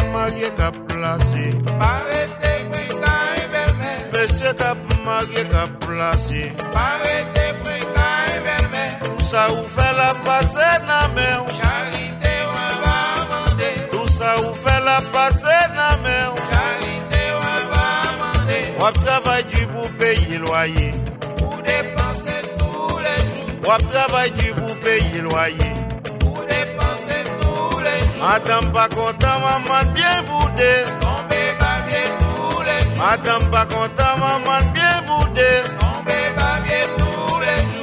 marié cap placé. Arrêtez, précaire, belle-mère. Monsieur cap marié cap placé. Arrêtez, précaire, belle-mère. Tout ça ou fait la passer na main. Charité, on va demander. Tout ça ou fait la passer na main. Charité, on va demander. On travaille du pour payer loyer. Pour dépenser tous les jours. On travaille du pour payer loyer. Pour dépenser tous les jours. Madame pas content, maman bien boudé. Tombez babier tous les jours. Madame pas content, maman bien boudé. Tombez babier tous les jours.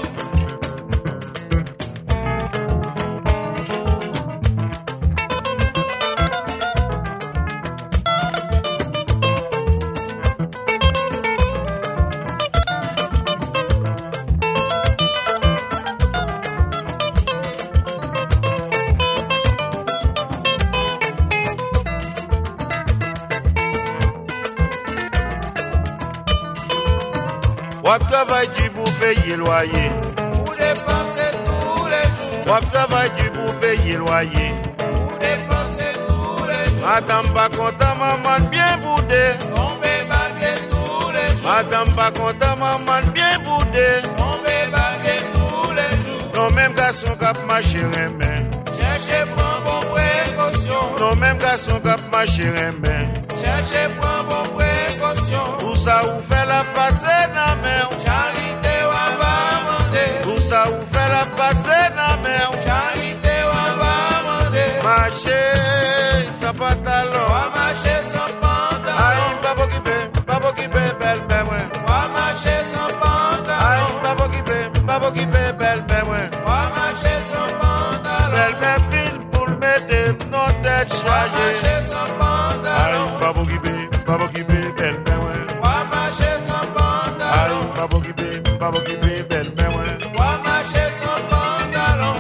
On travaille du pour payer loyer. Pour dépenser tous les jours. On travaille du pour payer loyer. Pour dépenser tous les jours. Madame pas content, maman bien boudé. Tombez babier tous les jours. Madame pas content, maman bien boudé. Tombez babier tous les jours. Non même garçon cap marcher main. Cherchez prendre bon précaution. Non même garçon cap marcher main. Cherchez prendre bon précaution. Tout ça ou fait la passer na main. Charité, on va demander. Tout ça ou fait la passer na main. Charité, on va demander. Marcher sans pantalon. On va marcher sans pantalon. Aïe pas qui belle ben moi. On va marcher sans pantalon. Aïe pas qui belle ben moi. On va marcher sans pantalon. Belle ben fil pour mettre nos têtes On va chargées. marcher sans pantalon. Aïe pas qui belle ben moi. On va marcher sans pantalon. Aïe pas qui belle ben moi. On va marcher sans pantalon.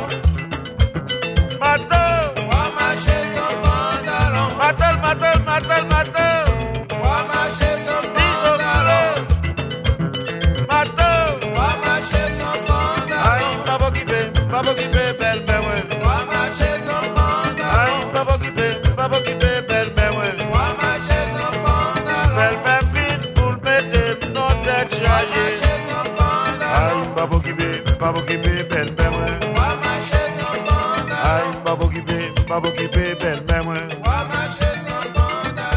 Mato, On va marcher sans pantalon. matal. On va marcher sans pantalon. Mato, On va marcher sans pantalon. aïe pas qui belle ben moi. On va marcher sans pantalon. Aïe pas qui belle ben moi. On va marcher sans pantalon. Belle ben fil pour mettre nos têtes On va chargées. marcher sans pantalon. Aïe pas qui belle ben moi. On va marcher sans pantalon. Aïe pas qui belle ben moi. On va marcher sans pantalon.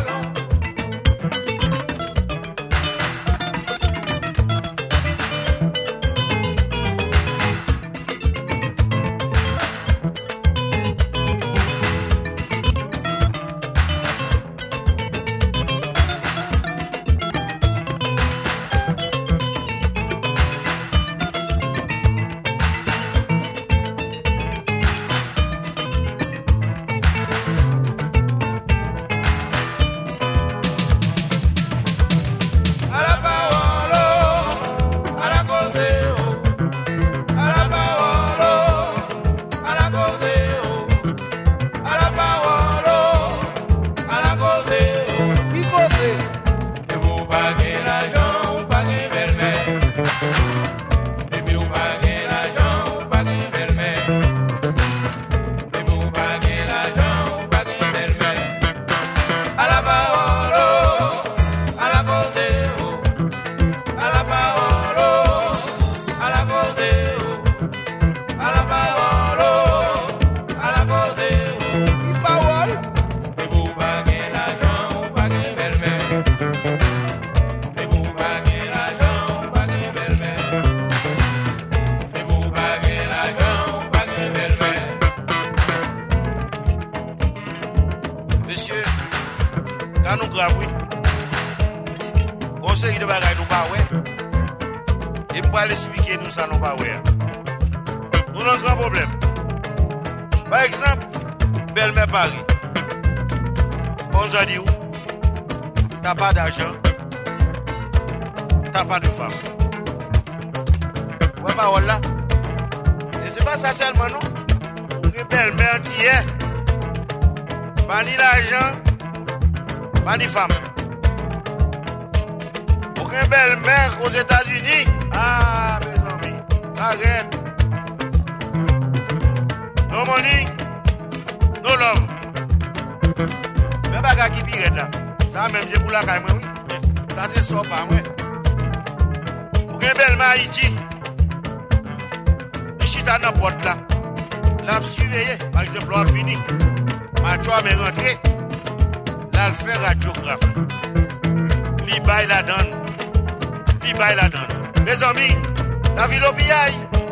À la parole, à la cause, à la parole, à la cause, à la parole, à la cause. Qui cause? Et vous paguez l'argent, vous paguez belle-mère. Et puis vous paguez l'argent, vous paguez belle-mère. Et vous paguez l'argent, vous paguez belle-mère. À la parole, à la cause. À la parole, à la cause, à la parole, à la cause. Qui parole? Et vous paguez l'argent, vous paguez belle-mère. Et vous paguez l'argent, vous paguez belle-mère. Et vous paguez l'argent, vous paguez belle-mère. Monsieur, quand nous gravons, on sait qu'il de bagaille nous pas ouais. Et pour l'expliquer nous ça nous pas ouais. Nous avons un grand problème. Par exemple, belle-mère Paris. On a dit où? T'as pas d'argent. T'as pas de femme. Ouais, parole là. Et c'est pas ça seulement non. Une belle-mère qui est. Pas ni l'argent. Pas ni femme. Aucune belle-mère aux États-Unis. Ah, mes amis. Arrête. No money, no love. Mais bah, bagages qui pirate là. Ça même c'est pour la caille, oui. Ça c'est ça pas, moi. Ou gen belle Haïti. Chita dans porte là. L'a surveillé, par exemple, l'a fini. Ma choix m'est rentré. Là, le fait radiographie. Li bail la donne. Li bail la donne. Mes amis, la ville au pillage.